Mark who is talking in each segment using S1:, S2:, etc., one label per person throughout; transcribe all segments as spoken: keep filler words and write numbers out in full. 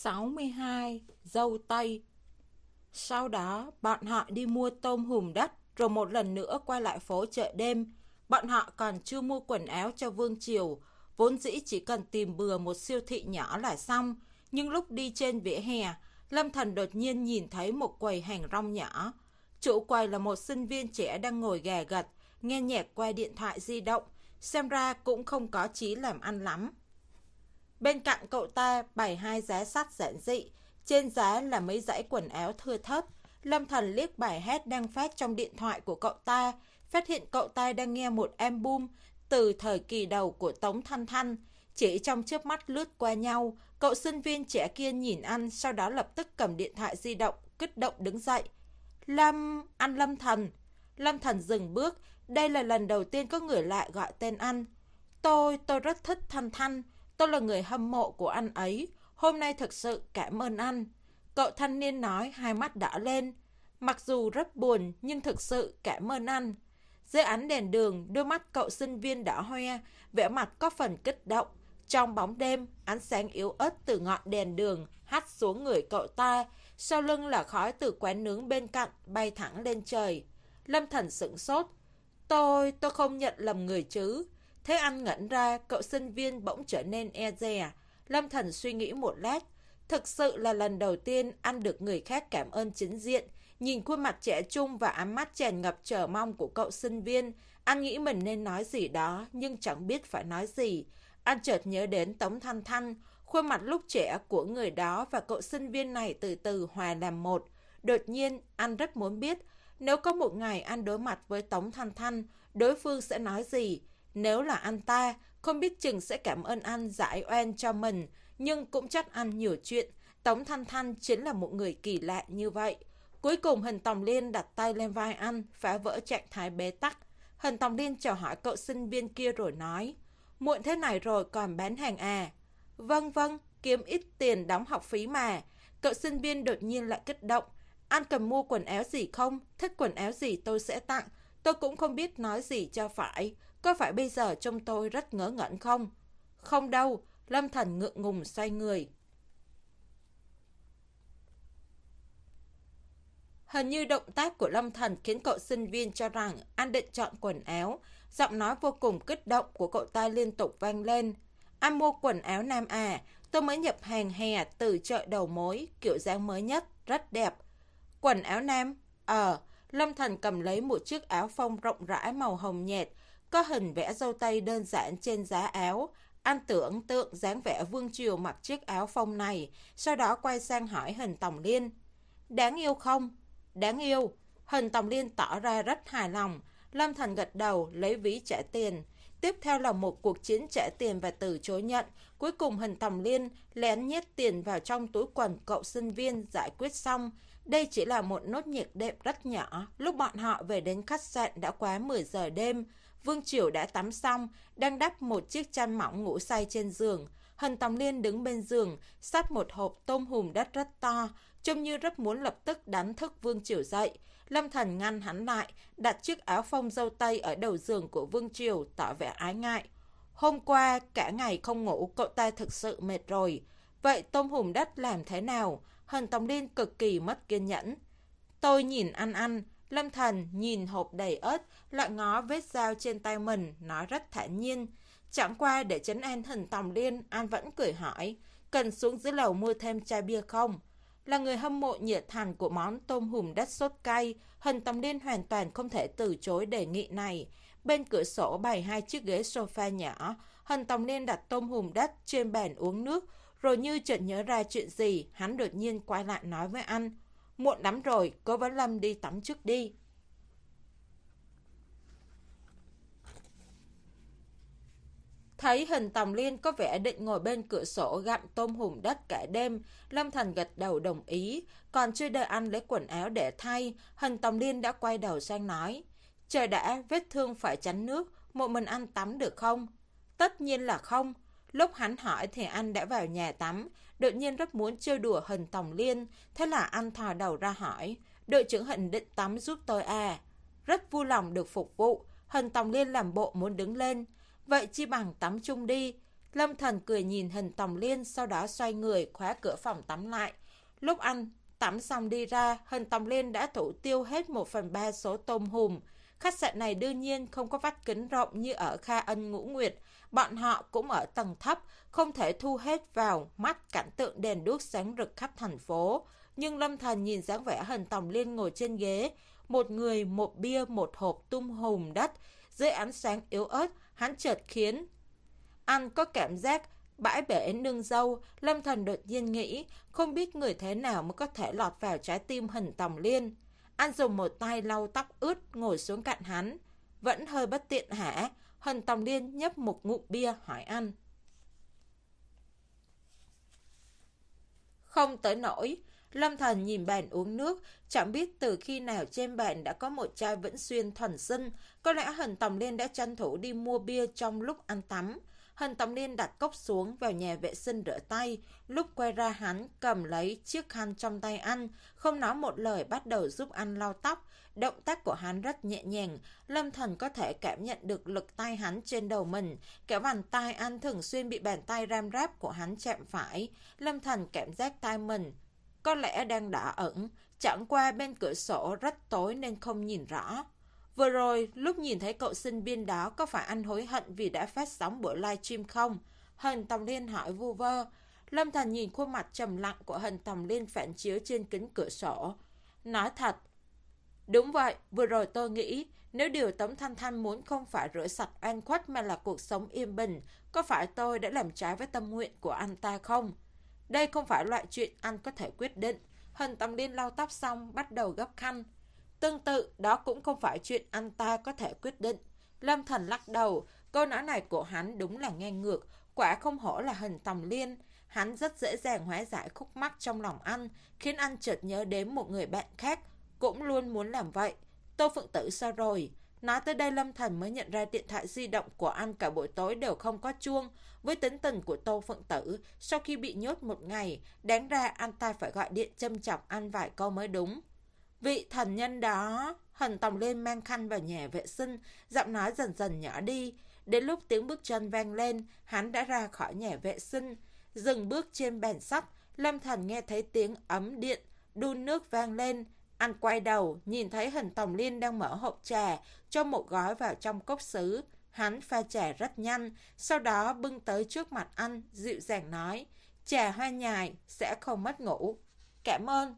S1: sáu mươi hai. Dâu tây. Sau đó, bọn họ đi mua tôm hùm đất, rồi một lần nữa quay lại phố chợ đêm. Bọn họ còn chưa mua quần áo cho Vương Triều, vốn dĩ chỉ cần tìm bừa một siêu thị nhỏ là xong. Nhưng lúc đi trên vỉa hè, Lâm Thần đột nhiên nhìn thấy một quầy hàng rong nhỏ. Chủ quầy là một sinh viên trẻ đang ngồi gà gật, nghe nhạc qua điện thoại di động, xem ra cũng không có chí làm ăn lắm. Bên cạnh cậu ta bày hai giá sắt giản dị, trên giá là mấy dãy quần áo thưa thớt. Lâm Thần liếc bài hát đang phát trong điện thoại của cậu ta, phát hiện cậu ta đang nghe một album từ thời kỳ đầu của Tống Thanh Thanh. Chỉ trong chớp mắt lướt qua nhau, cậu sinh viên trẻ kia nhìn anh, sau đó lập tức cầm điện thoại di động, kích động đứng dậy. Lâm, anh Lâm Thần. Lâm Thần dừng bước, đây là lần đầu tiên có người lại gọi tên anh. Tôi, tôi rất thích Thanh Thanh. Tôi là người hâm mộ của anh ấy. Hôm nay thực sự cảm ơn anh. Cậu thanh niên nói, hai mắt đỏ lên. Mặc dù rất buồn, nhưng thực sự cảm ơn anh. Dưới ánh đèn đường, đôi mắt cậu sinh viên đỏ hoe, vẻ mặt có phần kích động. Trong bóng đêm, ánh sáng yếu ớt từ ngọn đèn đường hắt xuống người cậu ta. Sau lưng là khói từ quán nướng bên cạnh bay thẳng lên trời. Lâm Thần sửng sốt. Tôi, tôi không nhận lầm người chứ. Thế anh ngẩn ra, cậu sinh viên bỗng trở nên e dè. Lâm Thần suy nghĩ một lát. Thực sự là lần đầu tiên anh được người khác cảm ơn chính diện. Nhìn khuôn mặt trẻ trung và ánh mắt tràn ngập chờ mong của cậu sinh viên, anh nghĩ mình nên nói gì đó, nhưng chẳng biết phải nói gì. Anh chợt nhớ đến Tống Thanh Thanh, khuôn mặt lúc trẻ của người đó và cậu sinh viên này từ từ hòa làm một. Đột nhiên, anh rất muốn biết, nếu có một ngày anh đối mặt với Tống Thanh Thanh, đối phương sẽ nói gì? Nếu là anh ta, không biết chừng sẽ cảm ơn anh giải oan cho mình, nhưng cũng trách anh nhiều chuyện. Tống Thanh Thanh chính là một người kỳ lạ như vậy. Cuối cùng Hình Tòng Liên đặt tay lên vai anh, phá vỡ trạng thái bế tắc. Hình Tòng Liên chào hỏi cậu sinh viên kia rồi nói, muộn thế này rồi còn bán hàng à? Vâng vâng, kiếm ít tiền đóng học phí mà. Cậu sinh viên đột nhiên lại kích động. Anh cần mua quần áo gì không? Thích quần áo gì tôi sẽ tặng. Tôi cũng không biết nói gì cho phải. Có phải bây giờ trông tôi rất ngớ ngẩn không? Không đâu, Lâm Thần ngượng ngùng xoay người. Hình như động tác của Lâm Thần khiến cậu sinh viên cho rằng anh định chọn quần áo. Giọng nói vô cùng kích động của cậu ta liên tục vang lên. Anh mua quần áo nam à? Tôi mới nhập hàng hè từ chợ đầu mối, kiểu dáng mới nhất, rất đẹp. Quần áo nam? Ờ, Lâm Thần cầm lấy một chiếc áo phông rộng rãi màu hồng nhạt, có hình vẽ dâu tây đơn giản trên giá áo. Anh tưởng tượng dáng vẻ Vương Triều mặc chiếc áo phông này, sau đó quay sang hỏi Hình Tòng Liên. Đáng yêu không? Đáng yêu. Hình Tòng Liên tỏ ra rất hài lòng. Lâm Thần gật đầu, lấy ví trả tiền. Tiếp theo là một cuộc chiến trả tiền và từ chối nhận. Cuối cùng Hình Tòng Liên lén nhét tiền vào trong túi quần cậu sinh viên giải quyết xong. Đây chỉ là một nốt nhạc đệm rất nhỏ. Lúc bọn họ về đến khách sạn đã quá mười giờ đêm. Vương Triều đã tắm xong, đang đắp một chiếc chăn mỏng ngủ say trên giường. Hình Tòng Liên đứng bên giường, xách một hộp tôm hùm đất rất to, trông như rất muốn lập tức đánh thức Vương Triều dậy. Lâm Thần ngăn hắn lại, đặt chiếc áo phông dâu tây ở đầu giường của Vương Triều, tỏ vẻ ái ngại. Hôm qua, cả ngày không ngủ, cậu ta thực sự mệt rồi. Vậy tôm hùm đất làm thế nào? Hình Tòng Liên cực kỳ mất kiên nhẫn. Tôi nhìn ăn ăn. Lâm Thần nhìn hộp đầy ớt, lại ngó vết dao trên tay mình, nói rất thản nhiên. Chẳng qua để trấn an Hình Tòng Liên, anh vẫn cười hỏi, cần xuống dưới lầu mua thêm chai bia không? Là người hâm mộ nhiệt thành của món tôm hùm đất sốt cay, Hình Tòng Liên hoàn toàn không thể từ chối đề nghị này. Bên cửa sổ bày hai chiếc ghế sofa nhỏ, Hình Tòng Liên đặt tôm hùm đất trên bàn uống nước, rồi như chợt nhớ ra chuyện gì, hắn đột nhiên quay lại nói với anh. Muộn lắm rồi, cố vấn Lâm đi tắm trước đi. Thấy Hình Tòng Liên có vẻ định ngồi bên cửa sổ gặm tôm hùm đất cả đêm, Lâm Thần gật đầu đồng ý. Còn chưa đợi anh lấy quần áo để thay, Hình Tòng Liên đã quay đầu sang nói. Trời đã, vết thương phải tránh nước, một mình anh tắm được không? Tất nhiên là không. Lúc hắn hỏi thì anh đã vào nhà tắm, đột nhiên rất muốn trêu đùa Hình Tòng Liên, thế là anh thò đầu ra hỏi, đội trưởng Hình định tắm giúp tôi à? Rất vui lòng được phục vụ, Hình Tòng Liên làm bộ muốn đứng lên, vậy chi bằng tắm chung đi. Lâm Thần cười nhìn hình Tòng Liên, sau đó xoay người khóa cửa phòng tắm lại. Lúc ăn tắm xong đi ra, hình Tòng Liên đã thủ tiêu hết một phần ba số tôm hùm. Khách sạn này đương nhiên không có vách kính rộng như ở Kha Ân Ngũ Nguyệt. Bọn họ cũng ở tầng thấp, không thể thu hết vào mắt cảnh tượng đèn đuốc sáng rực khắp thành phố. Nhưng Lâm Thần nhìn dáng vẻ hình Tòng Liên ngồi trên ghế, một người, một bia, một hộp tung hùm đất. Dưới ánh sáng yếu ớt, hắn chợt khiến anh có cảm giác bãi bể nương dâu. Lâm Thần đột nhiên nghĩ, không biết người thế nào mới có thể lọt vào trái tim hình Tòng Liên. Anh dùng một tay lau tóc ướt ngồi xuống cạnh hắn. Vẫn hơi bất tiện hả? Hình Tòng Liên nhấp một ngụm bia hỏi anh. Không tới nỗi. Lâm Thần nhìn bàn uống nước, chẳng biết từ khi nào trên bàn đã có một chai Vĩnh Xuyên thuần sinh. Có lẽ hình Tòng Liên đã tranh thủ đi mua bia trong lúc ăn tắm. Hình Tòng Liên đặt cốc xuống vào nhà vệ sinh rửa tay. Lúc quay ra hắn cầm lấy chiếc khăn trong tay anh, không nói một lời bắt đầu giúp anh lau tóc. Động tác của hắn rất nhẹ nhàng. Lâm Thần có thể cảm nhận được lực tay hắn trên đầu mình. Cái bàn tay anh thường xuyên bị bàn tay ram ráp của hắn chạm phải. Lâm Thần cảm giác tay mình có lẽ đang đỏ ẩn. Chẳng qua bên cửa sổ rất tối nên không nhìn rõ. Vừa rồi, lúc nhìn thấy cậu sinh viên đó, có phải anh hối hận vì đã phát sóng buổi livestream không? Hình Tòng Liên hỏi vu vơ. Lâm Thần nhìn khuôn mặt trầm lặng của hình Tòng Liên phản chiếu trên kính cửa sổ. Nói thật. Đúng vậy, vừa rồi tôi nghĩ, nếu điều Tống Thanh Thanh muốn không phải rửa sạch oan khuất mà là cuộc sống yên bình, có phải tôi đã làm trái với tâm nguyện của anh ta không? Đây không phải loại chuyện anh có thể quyết định. Hình Tòng Liên lau tóc xong, bắt đầu gấp khăn. Tương tự, đó cũng không phải chuyện anh ta có thể quyết định. Lâm Thần lắc đầu, câu nói này của hắn đúng là ngang ngược, quả không hổ là hình Tòng Liên. Hắn rất dễ dàng hóa giải khúc mắc trong lòng anh, khiến anh chợt nhớ đến một người bạn khác, cũng luôn muốn làm vậy. Tô Phượng Tử sao rồi? Nói tới đây Lâm Thần mới nhận ra điện thoại di động của anh cả buổi tối đều không có chuông. Với tính tình của Tô Phượng Tử, sau khi bị nhốt một ngày, đáng ra anh ta phải gọi điện châm chọc anh vài câu mới đúng. Vị thần nhân đó. Hình Tòng Liên mang khăn vào nhà vệ sinh, giọng nói dần dần nhỏ đi. Đến lúc tiếng bước chân vang lên, hắn đã ra khỏi nhà vệ sinh. Dừng bước trên bàn sắt, Lâm Thần nghe thấy tiếng ấm điện, đun nước vang lên. Anh quay đầu, nhìn thấy hình Tòng Liên đang mở hộp trà, cho một gói vào trong cốc sứ. Hắn pha trà rất nhanh, sau đó bưng tới trước mặt anh, dịu dàng nói, trà hoa nhài, sẽ không mất ngủ. Cảm ơn.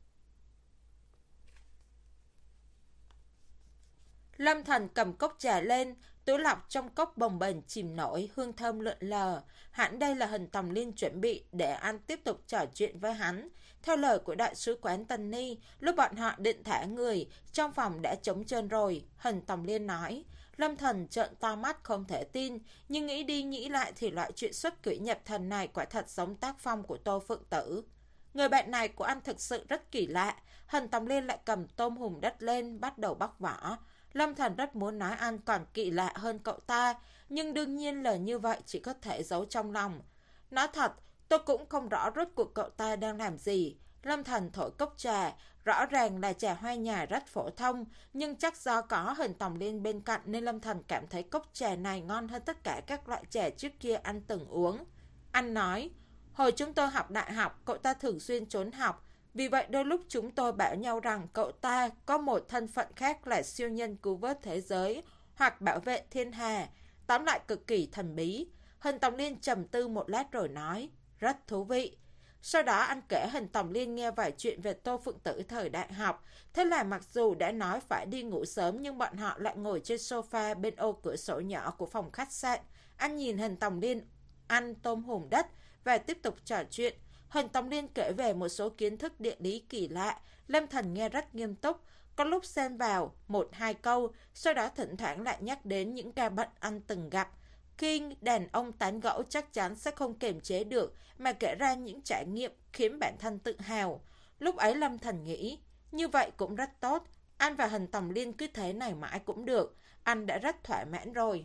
S1: Lâm Thần cầm cốc trà lên, túi lọc trong cốc bồng bềnh chìm nổi, hương thơm lượn lờ. Hẳn đây là hình Tòng Liên chuẩn bị để anh tiếp tục trò chuyện với hắn. Theo lời của đại sứ quán Tân Ni, lúc bọn họ định thả người, trong phòng đã trống trơn rồi, hình Tòng Liên nói. Lâm Thần trợn to mắt không thể tin, nhưng nghĩ đi nghĩ lại thì loại chuyện xuất quỷ nhập thần này quả thật giống tác phong của Tô Phượng Tử. Người bạn này của anh thực sự rất kỳ lạ. Hình Tòng Liên lại cầm tôm hùm đất lên, bắt đầu bóc vỏ. Lâm Thần rất muốn nói anh còn kỳ lạ hơn cậu ta, nhưng đương nhiên lời như vậy chỉ có thể giấu trong lòng. Nói thật, tôi cũng không rõ rốt cuộc cậu ta đang làm gì. Lâm Thần thổi cốc trà, rõ ràng là trà hoa nhài rất phổ thông, nhưng chắc do có hình Tòng Liên bên cạnh nên Lâm Thần cảm thấy cốc trà này ngon hơn tất cả các loại trà trước kia anh từng uống. Anh nói, hồi chúng tôi học đại học, cậu ta thường xuyên trốn học. Vì vậy đôi lúc chúng tôi bảo nhau rằng cậu ta có một thân phận khác là siêu nhân cứu vớt thế giới hoặc bảo vệ thiên hà. Tóm lại cực kỳ thần bí. Hình Tòng Liên trầm tư một lát rồi nói, rất thú vị. Sau đó anh kể hình Tòng Liên nghe vài chuyện về Tô Phượng Tử thời đại học. Thế là mặc dù đã nói phải đi ngủ sớm nhưng bọn họ lại ngồi trên sofa bên ô cửa sổ nhỏ của phòng khách sạn. Anh nhìn hình Tòng Liên ăn tôm hùm đất và tiếp tục trò chuyện. Hình Tòng Liên kể về một số kiến thức địa lý kỳ lạ. Lâm Thần nghe rất nghiêm túc, có lúc xen vào một hai câu, sau đó thỉnh thoảng lại nhắc đến những ca bệnh anh từng gặp. Khi đàn ông tán gẫu chắc chắn sẽ không kiềm chế được mà kể ra những trải nghiệm khiến bản thân tự hào. Lúc ấy Lâm Thần nghĩ, như vậy cũng rất tốt, anh và hình Tòng Liên cứ thế này mãi cũng được, anh đã rất thỏa mãn rồi.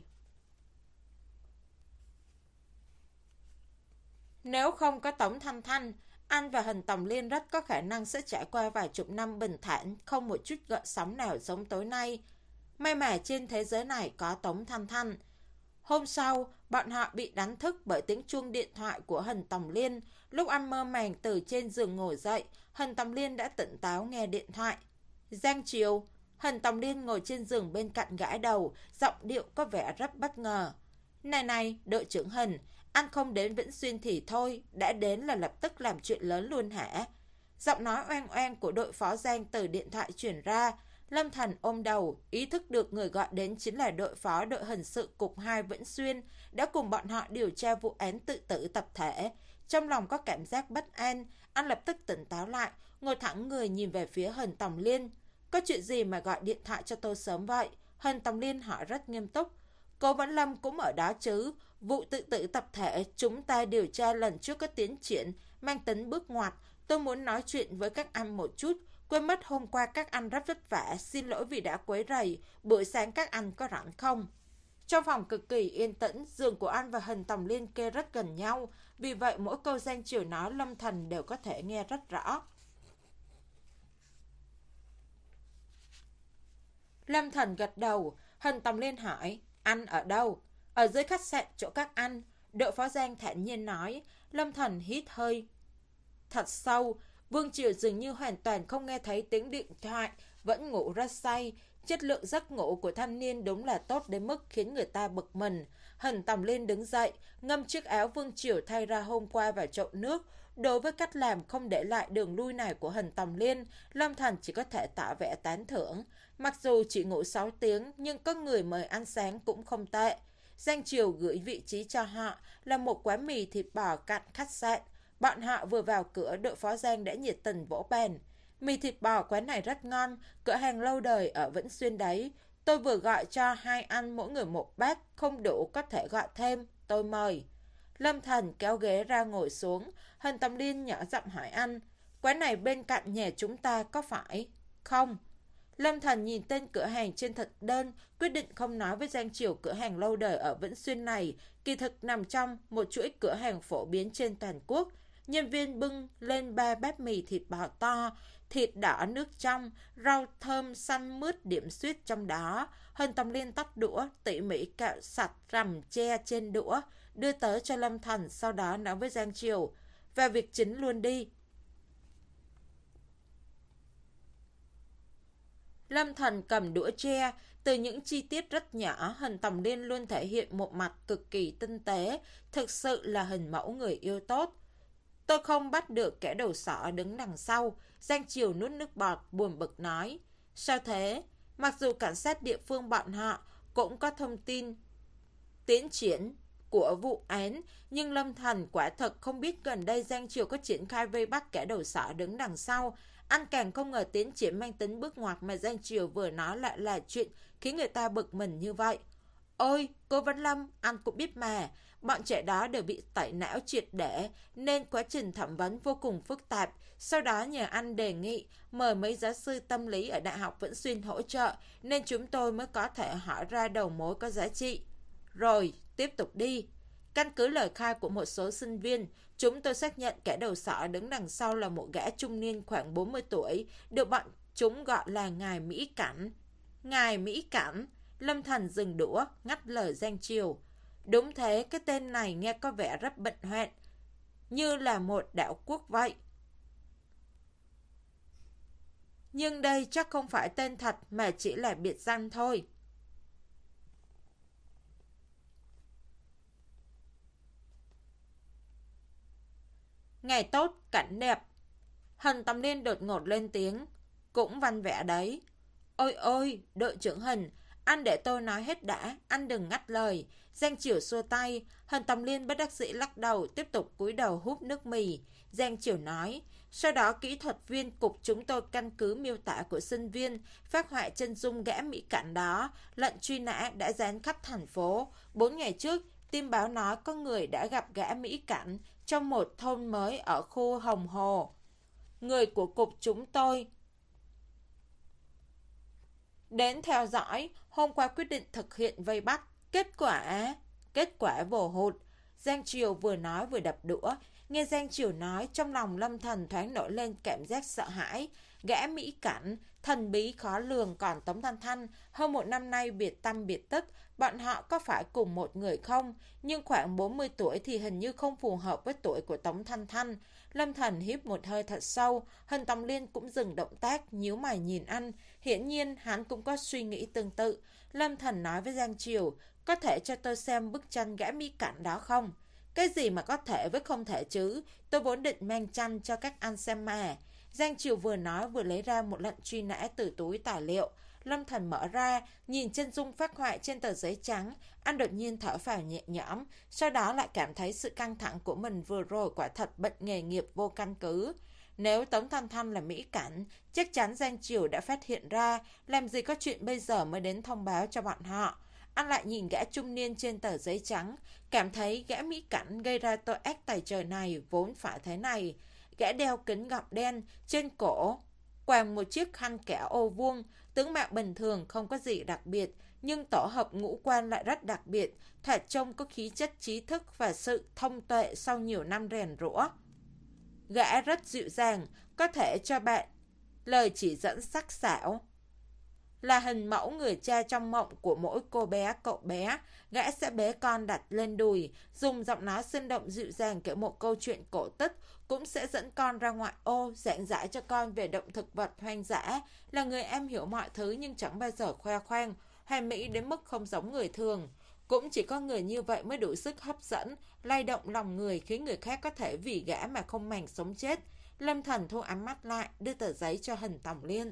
S1: Nếu không có Tống Thanh Thanh, anh và hình Tòng Liên rất có khả năng sẽ trải qua vài chục năm bình thản, không một chút gợn sóng nào giống tối nay. May mà trên thế giới này có Tống Thanh Thanh. Hôm sau, bọn họ bị đánh thức bởi tiếng chuông điện thoại của Hần Tòng Liên. Lúc anh mơ màng từ trên giường ngồi dậy, Hần Tòng Liên đã tỉnh táo nghe điện thoại. Giang Triều. Hần Tòng Liên ngồi trên giường bên cạnh gãi đầu, giọng điệu có vẻ rất bất ngờ. Này này, đội trưởng Hần, anh không đến Vĩnh Xuyên thì thôi, đã đến là lập tức làm chuyện lớn luôn hả? Giọng nói oang oang của đội phó Giang từ điện thoại truyền ra. Lâm Thần ôm đầu, ý thức được người gọi đến chính là đội phó đội hình sự cục hai Vĩnh Xuyên, đã cùng bọn họ điều tra vụ án tự tử tập thể. Trong lòng có cảm giác bất an, anh lập tức tỉnh táo lại, ngồi thẳng người nhìn về phía Hần Tòng Liên. Có chuyện gì mà gọi điện thoại cho tôi sớm vậy? Hần Tòng Liên hỏi rất nghiêm túc. Cố Vẫn Lâm cũng ở đó chứ? Vụ tự tử tập thể chúng ta điều tra lần trước có tiến triển, mang tính bước ngoặt. Tôi muốn nói chuyện với các anh một chút. Quên mất hôm qua các anh rất vất vả, xin lỗi vì đã quấy rầy. Buổi sáng các anh có rảnh không? Trong phòng cực kỳ yên tĩnh, giường của anh và Hần Tòng Liên kê rất gần nhau. Vì vậy mỗi câu Giang Triều nói Lâm Thần đều có thể nghe rất rõ. Lâm Thần gật đầu. Hần Tòng Liên hỏi, anh ở đâu? Ở dưới khách sạn chỗ các anh. Đội phó Giang thản nhiên nói. Lâm Thần hít hơi thật sâu. Vương Triều dường như hoàn toàn không nghe thấy tiếng điện thoại, vẫn ngủ rất say. Chất lượng giấc ngủ của thanh niên đúng là tốt đến mức khiến người ta bực mình. Hần Tòng Liên đứng dậy, ngâm chiếc áo Vương Triều thay ra hôm qua vào chậu nước. Đối với cách làm không để lại đường lui này của Hần Tòng Liên, Lâm Thần chỉ có thể tỏ vẻ tán thưởng. Mặc dù chỉ ngủ sáu tiếng, nhưng có người mời ăn sáng cũng không tệ. Giang Triều gửi vị trí cho họ là một quán mì thịt bò cạnh khách sạn. Bọn họ vừa vào cửa, đội phó Giang đã nhiệt tình vỗ bàn. Mì thịt bò quán này rất ngon, cửa hàng lâu đời ở Vĩnh Xuyên đấy. Tôi vừa gọi cho hai anh mỗi người một bát, không đủ có thể gọi thêm, tôi mời. Lâm Thần kéo ghế ra ngồi xuống. Hần Tòng Liên nhỏ giọng hỏi anh, quán này bên cạnh nhà chúng ta có phải không? Lâm Thần nhìn tên cửa hàng trên thực đơn, quyết định không nói với Giang Triều cửa hàng lâu đời ở Vĩnh Xuyên này kỳ thực nằm trong một chuỗi cửa hàng phổ biến trên toàn quốc. Nhân viên bưng lên ba bát mì thịt bò to, thịt đỏ nước trong, rau thơm xanh mướt điểm xuyết trong đó. Hần Tòng Liên tắt đũa, tỉ mỉ cạo sạch rằm tre trên đũa, đưa tới cho Lâm Thần, sau đó nói với Giang Triều, vào việc chính luôn đi. Lâm Thần cầm đũa tre, từ những chi tiết rất nhỏ, Hần Tòng Liên luôn thể hiện một mặt cực kỳ tinh tế, thực sự là hình mẫu người yêu tốt. Tôi không bắt được kẻ đầu sỏ đứng đằng sau. Giang Triều nuốt nước bọt, buồn bực nói. Sao thế? Mặc dù cảnh sát địa phương bọn họ cũng có thông tin tiến triển của vụ án, nhưng Lâm Thần quả thật không biết gần đây Giang Triều có triển khai vây bắt kẻ đầu sỏ đứng đằng sau. Anh càng không ngờ tiến triển mang tính bước ngoặt mà Giang Triều vừa nói lại là chuyện khiến người ta bực mình như vậy. Ôi, cô Văn Lâm, anh cũng biết mà, bọn trẻ đó đều bị tẩy não triệt để, nên quá trình thẩm vấn vô cùng phức tạp. Sau đó nhờ anh đề nghị mời mấy giáo sư tâm lý ở Đại học Vĩnh Xuyên hỗ trợ, nên chúng tôi mới có thể hỏi ra đầu mối có giá trị. Rồi, tiếp tục đi. Căn cứ lời khai của một số sinh viên, chúng tôi xác nhận kẻ đầu sỏ đứng đằng sau là một gã trung niên khoảng bốn mươi tuổi, được bọn chúng gọi là Ngài Mỹ Cảnh. Ngài Mỹ Cảnh? Lâm Thần dừng đũa, ngắt lời Giang Triều. Đúng thế, cái tên này nghe có vẻ rất bệnh hoạn, như là một đạo quốc vậy. Nhưng đây chắc không phải tên thật mà chỉ là biệt danh thôi. Ngày tốt, cảnh đẹp. Hần Tòng Liên đột ngột lên tiếng. Cũng văn vẻ đấy. Ôi ôi, đội trưởng Hần, anh để tôi nói hết đã, anh đừng ngắt lời. Giang Triều xua tay. Hần Tòng Liên bất đắc dĩ lắc đầu, tiếp tục cúi đầu húp nước mì. Giang Triều nói, sau đó kỹ thuật viên cục chúng tôi căn cứ miêu tả của sinh viên, phác họa chân dung gã Mỹ Cảnh đó. Lệnh truy nã đã dán khắp thành phố. Bốn ngày trước, tin báo nói có người đã gặp gã Mỹ Cảnh trong một thôn mới ở khu Hồng Hồ. Người của cục chúng tôi đến theo dõi, hôm qua quyết định thực hiện vây bắt. Kết quả... Kết quả vồ hụt. Giang Triều vừa nói vừa đập đũa. Nghe Giang Triều nói, trong lòng Lâm Thần thoáng nổi lên cảm giác sợ hãi. Gã Mỹ Cảnh thần bí khó lường. Còn Tống Thanh Thanh, hơn một năm nay biệt tâm biệt tích, bọn họ có phải cùng một người không? Nhưng khoảng bốn mươi tuổi thì hình như không phù hợp với tuổi của Tống Thanh Thanh. Lâm Thần hít một hơi thật sâu, Hân Tòng Liên cũng dừng động tác, nhíu mày nhìn anh. Hiển nhiên hắn cũng có suy nghĩ tương tự. Lâm Thần nói với Giang Triều, có thể cho tôi xem bức tranh gã mỹ cảnh đó không? Cái gì mà có thể với không thể chứ? Tôi vốn định mang tranh cho các anh xem mà. Giang Triều vừa nói vừa lấy ra một lệnh truy nã từ túi tài liệu. Lâm Thần mở ra, nhìn chân dung phác họa trên tờ giấy trắng, anh đột nhiên thở phào nhẹ nhõm, sau đó lại cảm thấy sự căng thẳng của mình vừa rồi quả thật bệnh nghề nghiệp vô căn cứ. Nếu Tống Thanh Thanh là mỹ cảnh, chắc chắn Giang Triều đã phát hiện ra, làm gì có chuyện bây giờ mới đến thông báo cho bọn họ. Anh lại nhìn gã trung niên trên tờ giấy trắng, cảm thấy gã mỹ cảnh gây ra tội ác tày trời này vốn phải thế này. Gã đeo kính gọng đen, trên cổ quàng một chiếc khăn kẻ ô vuông, tướng mạo bình thường không có gì đặc biệt, nhưng tổ hợp ngũ quan lại rất đặc biệt, thoạt trông có khí chất trí thức và sự thông tuệ sau nhiều năm rèn rũa. Gã rất dịu dàng, có thể cho bạn lời chỉ dẫn sắc sảo. Là hình mẫu người cha trong mộng của mỗi cô bé cậu bé, gã sẽ bế con đặt lên đùi, dùng giọng nói sinh động dịu dàng kể một câu chuyện cổ tích, cũng sẽ dẫn con ra ngoại ô, giảng giải cho con về động thực vật hoang dã, là người am hiểu mọi thứ nhưng chẳng bao giờ khoe khoang, hoàn mỹ đến mức không giống người thường. Cũng chỉ có người như vậy mới đủ sức hấp dẫn, lay động lòng người khiến người khác có thể vì gã mà không màng sống chết. Lâm Thần thu ánh mắt lại, đưa tờ giấy cho Hân Tòng Liên.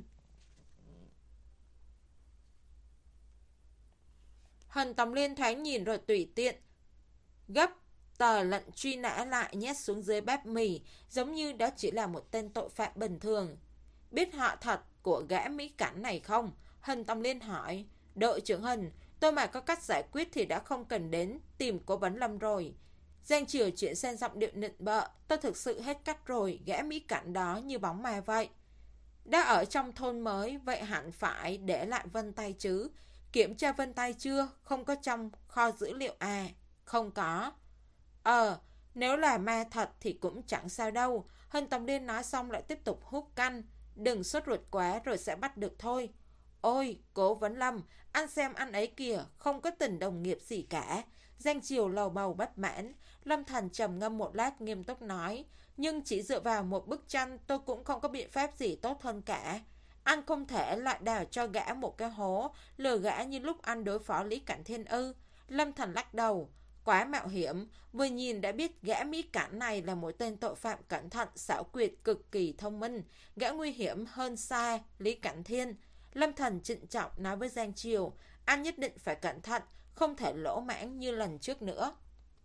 S1: Hân Tòng Liên thoáng nhìn rồi tùy tiện gấp tờ lệnh truy nã lại nhét xuống dưới bát mì, giống như đó chỉ là một tên tội phạm bình thường. Biết họ thật của gã mỹ cảnh này không? Hân Tòng Liên hỏi. Đội trưởng Hân, tôi mà có cách giải quyết thì đã không cần đến tìm Cố Vấn Lâm rồi. Giang Triều chuyển sang giọng điệu nịnh bợ. Tôi thực sự hết cách rồi, gã mỹ cảnh đó như bóng ma vậy. Đã ở trong thôn mới, vậy hẳn phải để lại vân tay chứ. Kiểm tra vân tay chưa? Không có trong kho dữ liệu à? Không có. Ờ, nếu là ma thật thì cũng chẳng sao đâu. Hân Tòng Liên nói xong lại tiếp tục hút canh. Đừng sốt ruột quá rồi sẽ bắt được thôi. Ôi, Cố Vấn Lâm, anh xem anh ấy kìa, không có tình đồng nghiệp gì cả. Giang Triều lầu bầu bất mãn. Lâm Thần trầm ngâm một lát nghiêm túc nói. Nhưng chỉ dựa vào một bức tranh tôi cũng không có biện pháp gì tốt hơn cả. Anh không thể lại đào cho gã một cái hố, lừa gã như lúc anh đối phó Lý Cảnh Thiên ư. Lâm Thần lắc đầu. Quá mạo hiểm, vừa nhìn đã biết gã mỹ cảnh này là một tên tội phạm cẩn thận, xảo quyệt, cực kỳ thông minh. Gã nguy hiểm hơn xa Lý Cảnh Thiên. Lâm Thần trịnh trọng nói với Giang Triều, anh nhất định phải cẩn thận, không thể lỗ mãng như lần trước nữa.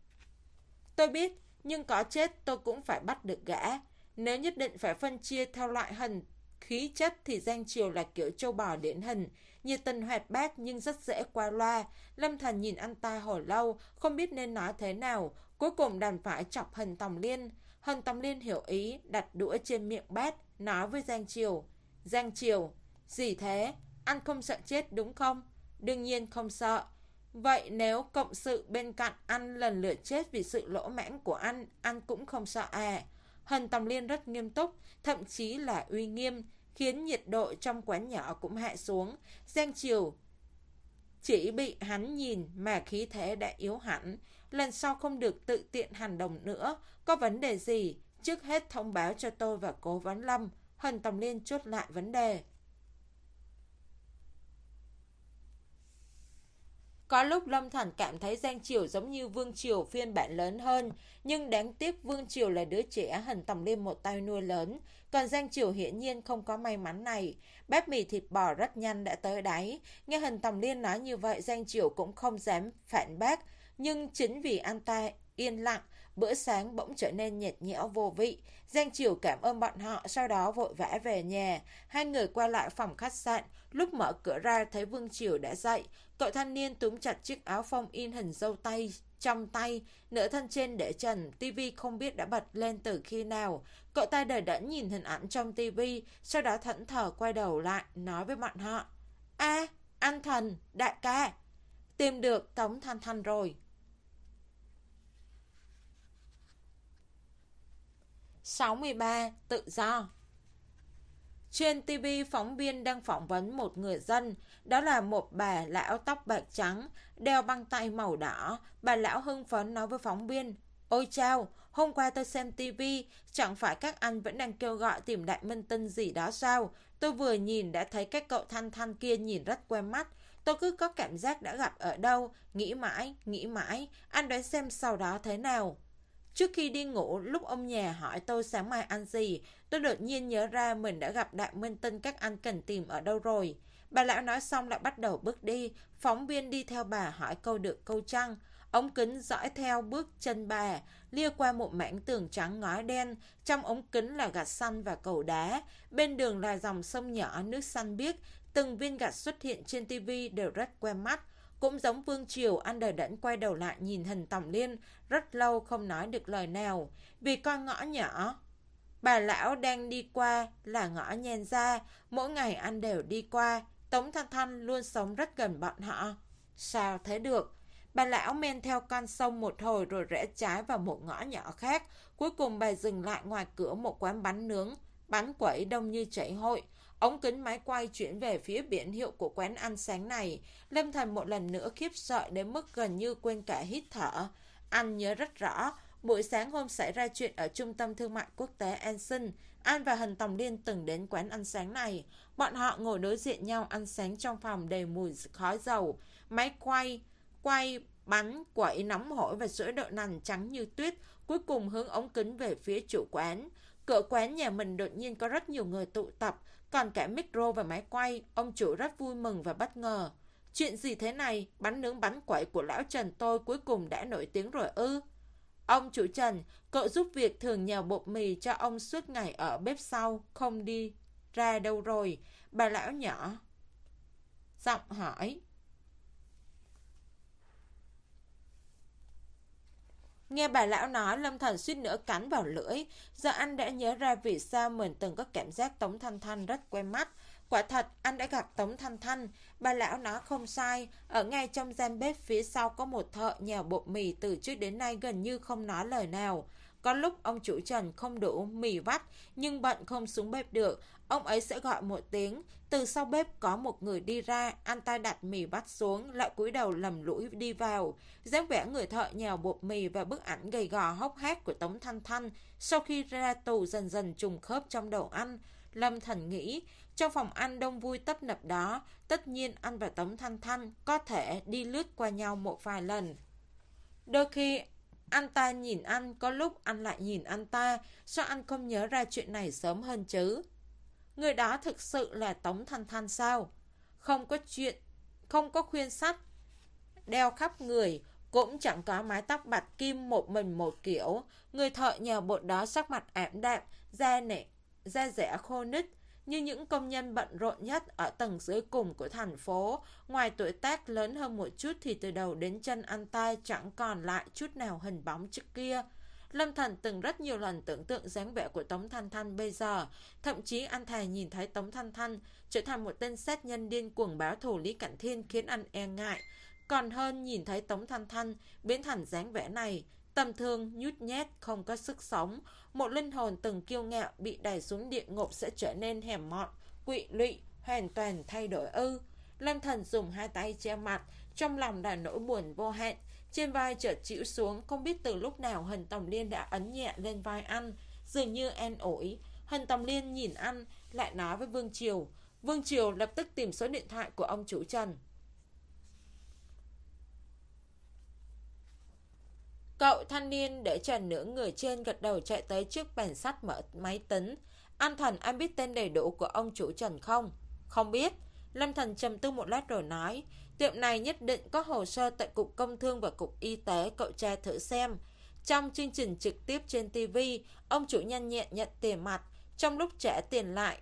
S1: Tôi biết, nhưng có chết tôi cũng phải bắt được gã. Nếu nhất định phải phân chia theo loại hình khí chất thì Giang Triều là kiểu châu bò điển hình, nhiệt tình hoạt bát nhưng rất dễ qua loa. Lâm Thần nhìn anh ta hồi lâu, không biết nên nói thế nào, cuối cùng đành phải chọc Hân Tòng Liên. Hân Tòng Liên hiểu ý, đặt đũa trên miệng bát, nói với Giang Triều. Giang Triều, gì thế? Anh không sợ chết đúng không? Đương nhiên không sợ. Vậy nếu cộng sự bên cạnh anh lần lượt chết vì sự lỗ mãng của anh, anh cũng không sợ à? Hân Tòng Liên rất nghiêm túc, thậm chí là uy nghiêm, khiến nhiệt độ trong quán nhỏ cũng hạ xuống. Giang Triều chỉ bị hắn nhìn mà khí thế đã yếu hẳn. Lần sau không được tự tiện hành động nữa. Có vấn đề gì? Trước hết thông báo cho tôi và Cố Vấn Lâm. Hân Tòng Liên chốt lại vấn đề. Có lúc Lâm Thần cảm thấy Giang Triều giống như Vương Triều phiên bản lớn hơn, nhưng đáng tiếc Vương Triều là đứa trẻ, Hân Tòng Liên một tay nuôi lớn, còn Giang Triều hiển nhiên không có may mắn này. Bát mì thịt bò rất nhanh đã tới đáy, nghe Hân Tòng Liên nói như vậy Giang Triều cũng không dám phản bác, nhưng chính vì anh ta yên lặng, bữa sáng bỗng trở nên nhạt nhẽo vô vị. Giang Triều cảm ơn bọn họ, sau đó vội vã về nhà. Hai người quay lại phòng khách sạn, lúc mở cửa ra thấy Vương Triều đã dậy. Cậu thanh niên túm chặt chiếc áo phông in hình dâu tay trong tay, nửa thân trên để trần, tivi không biết đã bật lên từ khi nào. Cậu ta đờ đẫn nhìn hình ảnh trong tivi, sau đó thẫn thờ quay đầu lại, nói với bọn họ. A, anh Thần, đại ca, tìm được Tống Thanh Thanh rồi. sáu mươi ba. Tự do. Trên ti vi, phóng viên đang phỏng vấn một người dân. Đó là một bà lão tóc bạc trắng, đeo băng tay màu đỏ. Bà lão hưng phấn nói với phóng viên: "Ôi chao, hôm qua tôi xem ti vi, chẳng phải các anh vẫn đang kêu gọi tìm đại minh tinh gì đó sao? Tôi vừa nhìn đã thấy cái cậu Thanh Thanh kia nhìn rất quen mắt. Tôi cứ có cảm giác đã gặp ở đâu, nghĩ mãi, nghĩ mãi, anh đoán xem sau đó thế nào?" Trước khi đi ngủ, lúc ông nhà hỏi tôi sáng mai ăn gì, tôi đột nhiên nhớ ra mình đã gặp đại minh tinh các anh cần tìm ở đâu rồi. Bà lão nói xong lại bắt đầu bước đi. Phóng viên đi theo bà hỏi câu được câu trăng. Ống kính dõi theo bước chân bà, lia qua một mảng tường trắng ngói đen. Trong ống kính là gạch xanh và cầu đá. Bên đường là dòng sông nhỏ nước xanh biếc. Từng viên gạch xuất hiện trên ti vi đều rất quen mắt. Cũng giống Vương Triều, anh đờ đẫn quay đầu lại nhìn hình Tòng Liên, rất lâu không nói được lời nào. Vì con ngõ nhỏ bà lão đang đi qua là ngõ Nhan Gia, mỗi ngày anh đều đi qua. Tống Thanh Thanh luôn sống rất gần bọn họ. Sao thế được? Bà lão men theo con sông một hồi rồi rẽ trái vào một ngõ nhỏ khác. Cuối cùng bà dừng lại ngoài cửa một quán bánh nướng. Bánh quẩy đông như chảy hội. Ống kính máy quay chuyển về phía biển hiệu của quán ăn sáng này. Lâm Thần một lần nữa khiếp sợ đến mức gần như quên cả hít thở. Anh nhớ rất rõ, buổi sáng hôm xảy ra chuyện ở trung tâm thương mại quốc tế Anson, anh và Hình Tòng Liên từng đến quán ăn sáng này. Bọn họ ngồi đối diện nhau ăn sáng trong phòng đầy mùi khói dầu. Máy quay quay bánh quẩy nóng hổi và sữa đậu nành trắng như tuyết, cuối cùng hướng ống kính về phía chủ quán. Cửa quán nhà mình đột nhiên có rất nhiều người tụ tập, còn cả micro và máy quay. Ông chủ rất vui mừng và bất ngờ. Chuyện gì thế này? Bánh nướng bánh quẩy của lão Trần tôi cuối cùng đã nổi tiếng rồi ư? Ông chủ Trần, cậu giúp việc thường nhào bột mì cho ông suốt ngày ở bếp sau, không đi ra đâu rồi? Bà lão nhỏ giọng hỏi. Nghe bà lão nói, Lâm Thần suýt nữa cắn vào lưỡi. Giờ anh đã nhớ ra vì sao mình từng có cảm giác Tống Thanh Thanh rất quen mắt. Quả thật, anh đã gặp Tống Thanh Thanh. Bà lão nói không sai. Ở ngay trong gian bếp phía sau có một thợ nhào bột mì từ trước đến nay gần như không nói lời nào. Có lúc ông chủ Trần không đủ mì vắt, nhưng bận không xuống bếp được. Ông ấy sẽ gọi một tiếng. Từ sau bếp có một người đi ra, anh ta đặt mì vắt xuống, lại cúi đầu lầm lũi đi vào. Dáng vẻ người thợ nhào bột mì và bức ảnh gầy gò hốc hác của Tống Thanh Thanh sau khi ra tù dần dần trùng khớp trong đầu anh. Lâm Thần nghĩ, trong phòng ăn đông vui tấp nập đó, tất nhiên anh và Tống Thanh Thanh có thể đi lướt qua nhau một vài lần. Đôi khi anh ta nhìn anh, có lúc anh lại nhìn anh ta. Sao anh không nhớ ra chuyện này sớm hơn chứ? Người đó thực sự là Tống Thanh Thanh sao? Không có chuyện, không có khuyên sắt đeo khắp người, cũng chẳng có mái tóc bạch kim một mình một kiểu. Người thợ nhào bột đó sắc mặt ảm đạm, da nẻ, da dẻ khô nứt, như những công nhân bận rộn nhất ở tầng dưới cùng của thành phố. Ngoài tuổi tác lớn hơn một chút thì từ đầu đến chân anh ta chẳng còn lại chút nào hình bóng trước kia. Lâm Thần từng rất nhiều lần tưởng tượng dáng vẻ của Tống Thanh Thanh bây giờ. Thậm chí anh thà nhìn thấy Tống Thanh Thanh trở thành một tên sát nhân điên cuồng báo thù Lý Cảnh Thiên khiến anh e ngại, còn hơn nhìn thấy Tống Thanh Thanh biến thành dáng vẻ này, tầm thường, nhút nhát, không có sức sống. Một linh hồn từng kiêu ngạo bị đẩy xuống địa ngục sẽ trở nên hèn mọn, quỵ lụy, hoàn toàn thay đổi ư? Lâm Thần dùng hai tay che mặt, trong lòng là nỗi buồn vô hạn. Trên vai chợt chịu xuống, không biết từ lúc nào Hình Tòng Liên đã ấn nhẹ lên vai anh, dường như an ủi. Hình Tòng Liên nhìn anh, lại nói với Vương Triều. Vương Triều lập tức tìm số điện thoại của ông chủ Trần. Cậu thanh niên để Trần nửa người trên gật đầu chạy tới trước bàn sắt mở máy tính. Anh Thần, anh biết tên đầy đủ của ông chủ Trần không? Không biết. Lâm Thần trầm tư một lát rồi nói. Tiệm này nhất định có hồ sơ tại Cục Công Thương và Cục Y tế, cậu tra thử xem. Trong chương trình trực tiếp trên ti vi, ông chủ nhanh nhẹn nhận tiền mặt. Trong lúc trả tiền lại,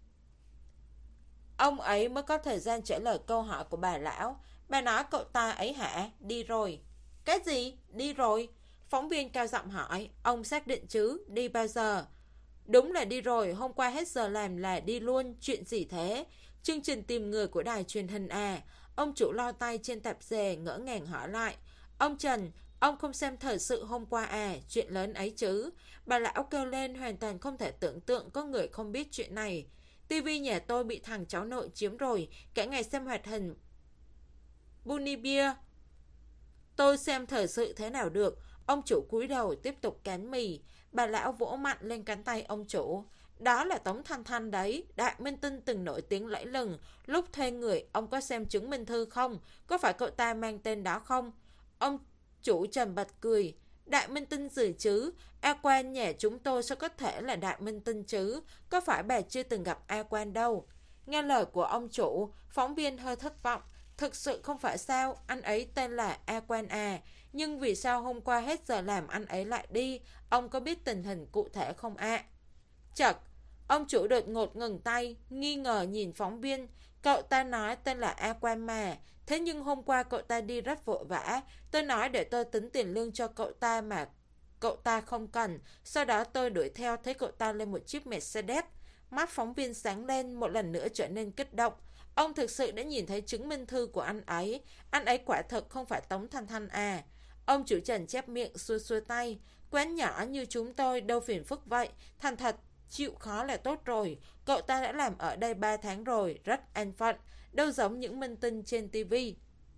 S1: ông ấy mới có thời gian trả lời câu hỏi của bà lão. Bà nói cậu ta ấy hả? Đi rồi. Cái gì? Đi rồi? Phóng viên cao giọng hỏi. Ông xác định chứ? Đi bao giờ? Đúng là đi rồi, hôm qua hết giờ làm là đi luôn. Chuyện gì thế? Chương trình tìm người của đài truyền hình à? Ông chủ lo tay trên tạp dề ngỡ ngàng hỏi lại. Ông Trần, ông không xem thời sự hôm qua à? Chuyện lớn ấy chứ? Bà lão kêu lên, hoàn toàn không thể tưởng tượng có người không biết chuyện này. Tivi nhà tôi bị thằng cháu nội chiếm rồi, cả ngày xem hoạt hình Bunibia. Tôi xem thời sự thế nào được. Ông chủ cúi đầu tiếp tục cán mì. Bà lão vỗ mạnh lên cánh tay ông chủ. Đó là Tống Thanh Thanh đấy, đại minh tinh từng nổi tiếng lẫy lừng. Lúc thuê người, ông có xem chứng minh thư không? Có phải cậu ta mang tên đó không? Ông chủ Trần bật cười. Đại minh tinh gì chứ? A Quan nhà chúng tôi sao có thể là đại minh tinh chứ? Có phải bà chưa từng gặp A Quan đâu? Nghe lời của ông chủ, phóng viên hơi thất vọng. Thực sự không phải sao, anh ấy tên là A Quan à. Nhưng vì sao hôm qua hết giờ làm anh ấy lại đi? Ông có biết tình hình cụ thể không ạ? À? Chật, ông chủ đột ngột ngừng tay, nghi ngờ nhìn phóng viên. Cậu ta nói tên là A Quan mà. Thế nhưng hôm qua cậu ta đi rất vội vã. Tôi nói để tôi tính tiền lương cho cậu ta mà cậu ta không cần. Sau đó tôi đuổi theo thấy cậu ta lên một chiếc Mercedes. Mắt phóng viên sáng lên, một lần nữa trở nên kích động. Ông thực sự đã nhìn thấy chứng minh thư của anh ấy. Anh ấy quả thực không phải Tống Thanh Thanh à. Ông chủ Trần chép miệng xuôi xuôi tay. Quán nhỏ như chúng tôi đâu phiền phức vậy. Thành thật chịu khó là tốt rồi. Cậu ta đã làm ở đây ba tháng rồi, rất an phận. Đâu giống những minh tinh trên tivi.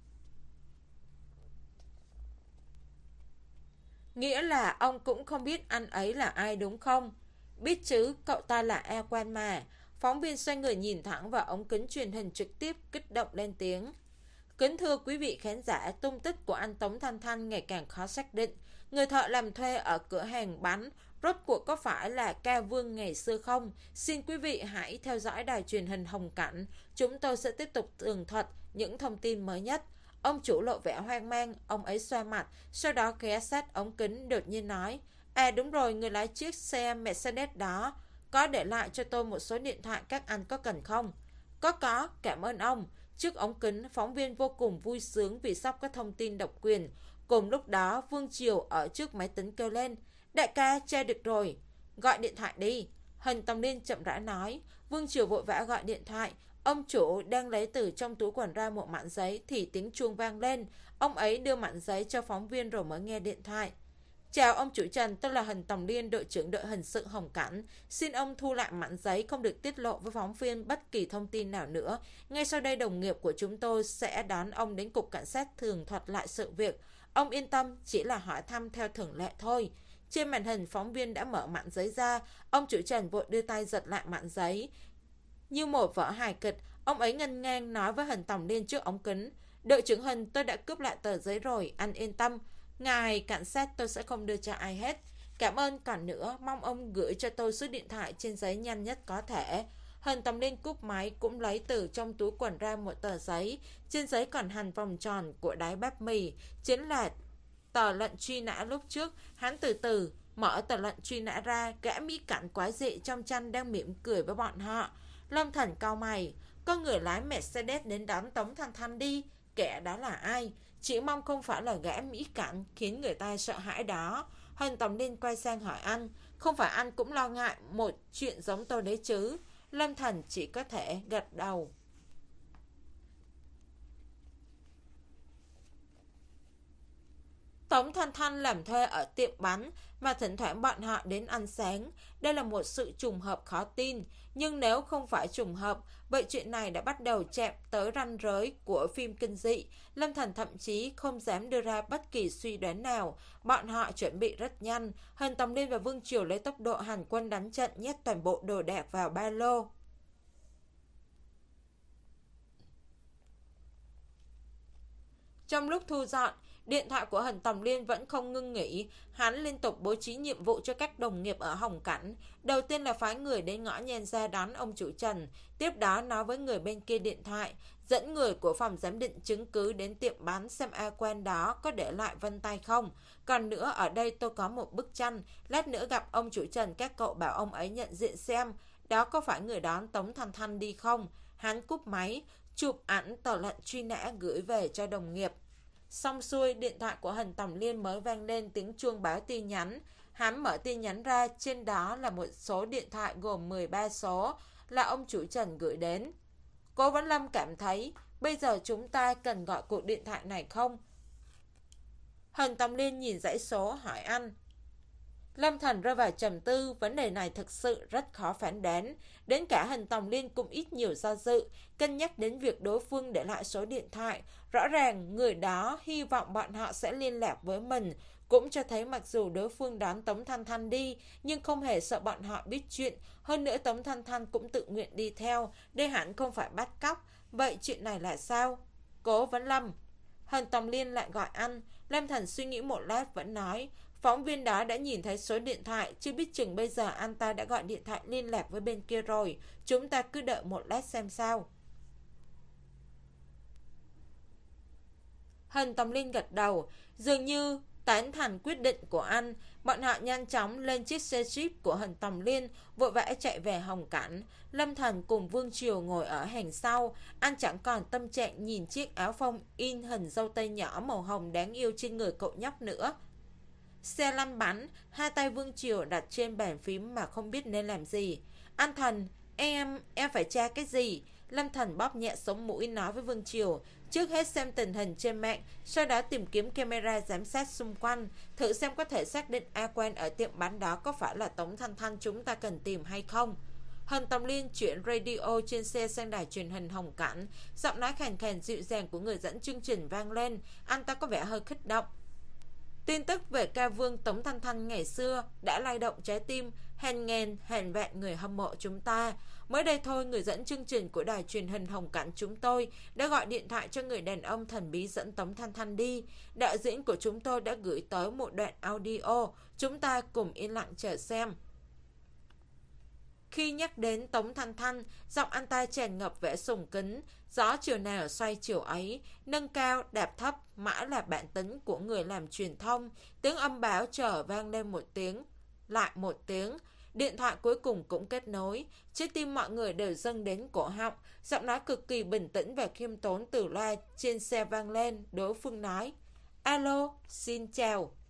S1: Nghĩa là ông cũng không biết anh ấy là ai đúng không? Biết chứ, cậu ta là A Quan mà. Phóng viên xoay người nhìn thẳng vào ống kính truyền hình trực tiếp, kích động lên tiếng. Kính thưa quý vị khán giả, tung tích của anh Tống Thanh Thanh ngày càng khó xác định. Người thợ làm thuê ở cửa hàng bánh, rốt cuộc có phải là ca vương ngày xưa không? Xin quý vị hãy theo dõi đài truyền hình Hồng Cảnh. Chúng tôi sẽ tiếp tục tường thuật những thông tin mới nhất. Ông chủ lộ vẻ hoang mang, ông ấy xoa mặt, sau đó ghé sát ống kính đột nhiên nói. À đúng rồi, người lái chiếc xe Mercedes đó có để lại cho tôi một số điện thoại, các anh có cần không? Có có, cảm ơn ông. Trước ống kính, phóng viên vô cùng vui sướng vì sắp có thông tin độc quyền. Cùng lúc đó, Vương Triều ở trước máy tính kêu lên. Đại ca, che được rồi. Gọi điện thoại đi. Hình Tòng Liên chậm rãi nói. Vương Triều vội vã gọi điện thoại. Ông chủ đang lấy từ trong túi quần ra một mảnh giấy thì tiếng chuông vang lên. Ông ấy đưa mảnh giấy cho phóng viên rồi mới nghe điện thoại. Chào ông chủ Trần, tôi là Hình Tòng Liên, đội trưởng đội hình sự Hồng Cảnh. Xin ông thu lại mảnh giấy, không được tiết lộ với phóng viên bất kỳ thông tin nào nữa. Ngay sau đây đồng nghiệp của chúng tôi sẽ đón ông đến cục cảnh sát tường thuật lại sự việc. Ông yên tâm, chỉ là hỏi thăm theo thường lệ thôi. Trên màn hình phóng viên đã mở mảnh giấy ra, ông chủ Trần vội đưa tay giật lại mảnh giấy. Như một vở hài kịch, ông ấy ngân ngang nói với Hình Tòng Liên trước ống kính. Đội trưởng Hình, tôi đã cướp lại tờ giấy rồi, anh yên tâm. Ngài cảnh sát tôi sẽ không đưa cho ai hết. Cảm ơn, còn nữa, mong ông gửi cho tôi số điện thoại trên giấy nhanh nhất có thể. Hình Tòng Liên cúp máy cũng lấy từ trong túi quần ra một tờ giấy. Trên giấy còn hành vòng tròn của đáy bát mì, chính là tờ lệnh truy nã lúc trước. Hắn từ từ mở tờ lệnh truy nã ra, gã mỹ cảnh quái dị trong tranh đang mỉm cười với bọn họ. Lâm Thần cau mày, có người lái Mercedes đến đón Tống Thanh Thanh đi. Kẻ đó là ai? Chỉ mong không phải là gã mỹ cảnh khiến người ta sợ hãi đó. Hình Tòng Liên quay sang hỏi anh. Không phải anh cũng lo ngại một chuyện giống tôi đấy chứ? Lâm Thần chỉ có thể gật đầu. Tống Thanh Thanh làm thuê ở tiệm bánh mà thỉnh thoảng bọn họ đến ăn sáng. Đây là một sự trùng hợp khó tin. Nhưng nếu không phải trùng hợp, vậy chuyện này đã bắt đầu chạm tới ranh giới của phim kinh dị. Lâm Thần thậm chí không dám đưa ra bất kỳ suy đoán nào. Bọn họ chuẩn bị rất nhanh. Hình Tòng Liên và Vương Triều lấy tốc độ hành quân đánh trận, nhét toàn bộ đồ đạc vào ba lô. Trong lúc thu dọn, điện thoại của Hình Tòng Liên vẫn không ngưng nghỉ. Hắn liên tục bố trí nhiệm vụ cho các đồng nghiệp ở Hồng Cảnh. Đầu tiên là phái người đến ngõ Nhen ra đón ông chủ Trần. Tiếp đó nói với người bên kia điện thoại, dẫn người của phòng giám định chứng cứ đến tiệm bán xem A Quan đó có để lại vân tay không. Còn nữa, ở đây tôi có một bức tranh. Lát nữa gặp ông chủ Trần, các cậu bảo ông ấy nhận diện xem đó có phải người đón Tống Thanh Thanh đi không. Hắn cúp máy, chụp ảnh tờ lệnh truy nã gửi về cho đồng nghiệp. Xong xuôi, điện thoại của Hình Tòng Liên mới vang lên tiếng chuông báo tin nhắn. Hắn mở tin nhắn ra, trên đó là một số điện thoại gồm mười ba số, là ông chủ Trần gửi đến. Cố Vấn Lâm cảm thấy, bây giờ chúng ta cần gọi cuộc điện thoại này không? Hình Tòng Liên nhìn dãy số hỏi anh. Lâm Thành rơi vào trầm tư, vấn đề này thực sự rất khó phán đoán. Đến cả Hình Tòng Liên cũng ít nhiều do dự, cân nhắc đến việc đối phương để lại số điện thoại. Rõ ràng người đó hy vọng bọn họ sẽ liên lạc với mình, cũng cho thấy mặc dù đối phương đón Tống Thanh Thanh đi, nhưng không hề sợ bọn họ biết chuyện. Hơn nữa Tống Thanh Thanh cũng tự nguyện đi theo, đây hẳn không phải bắt cóc. Vậy chuyện này là sao? Cố Vấn Lâm. Hình Tòng Liên lại gọi anh. Lâm Thành suy nghĩ một lát vẫn nói, phóng viên đó đã nhìn thấy số điện thoại, chưa biết chừng bây giờ anh ta đã gọi điện thoại liên lạc với bên kia rồi. Chúng ta cứ đợi một lát xem sao. Hình Tòng Liên gật đầu, dường như tán thành quyết định của anh. Bọn họ nhanh chóng lên chiếc xe jeep của Hình Tòng Liên, vội vã chạy về Hồng Cảnh. Lâm Thành cùng Vương Triều ngồi ở hàng sau. Anh chẳng còn tâm trạng nhìn chiếc áo phông in hình dâu tây nhỏ màu hồng đáng yêu trên người cậu nhóc nữa. Xe lăn bánh, hai tay Vương Triều đặt trên bàn phím mà không biết nên làm gì. Anh Thành, em, em phải tra cái gì? Lâm Thành bóp nhẹ sống mũi nói với Vương Triều. Trước hết xem tình hình trên mạng, sau đó tìm kiếm camera giám sát xung quanh, thử xem có thể xác định A Quen ở tiệm bánh đó có phải là Tống Thanh Thanh chúng ta cần tìm hay không. Hình Tòng Liên chuyển radio trên xe sang đài truyền hình Hồng Cảnh, giọng nói khàn khàn dịu dàng của người dẫn chương trình vang lên, anh ta có vẻ hơi kích động. Tin tức về ca vương Tống Thanh Thanh ngày xưa đã lay động trái tim hàng ngàn hàng vạn người hâm mộ chúng ta. Mới đây thôi, người dẫn chương trình của đài truyền hình Hồng Cảnh chúng tôi đã gọi điện thoại cho người đàn ông thần bí dẫn Tống Thanh Thanh đi. Đạo diễn của chúng tôi đã gửi tới một đoạn audio, chúng ta cùng yên lặng chờ xem. Khi nhắc đến Tống Thanh Thanh, giọng anh ta tràn ngập vẻ sùng kính, gió chiều nào xoay chiều ấy, nâng cao, đạp thấp, mãi là bản tính của người làm truyền thông. Tiếng âm báo chờ vang lên một tiếng, lại một tiếng. Điện thoại cuối cùng cũng kết nối, trái tim mọi người đều dâng đến cổ họng, giọng nói cực kỳ bình tĩnh và khiêm tốn từ loa trên xe vang lên, đối phương nói: Alo, xin chào.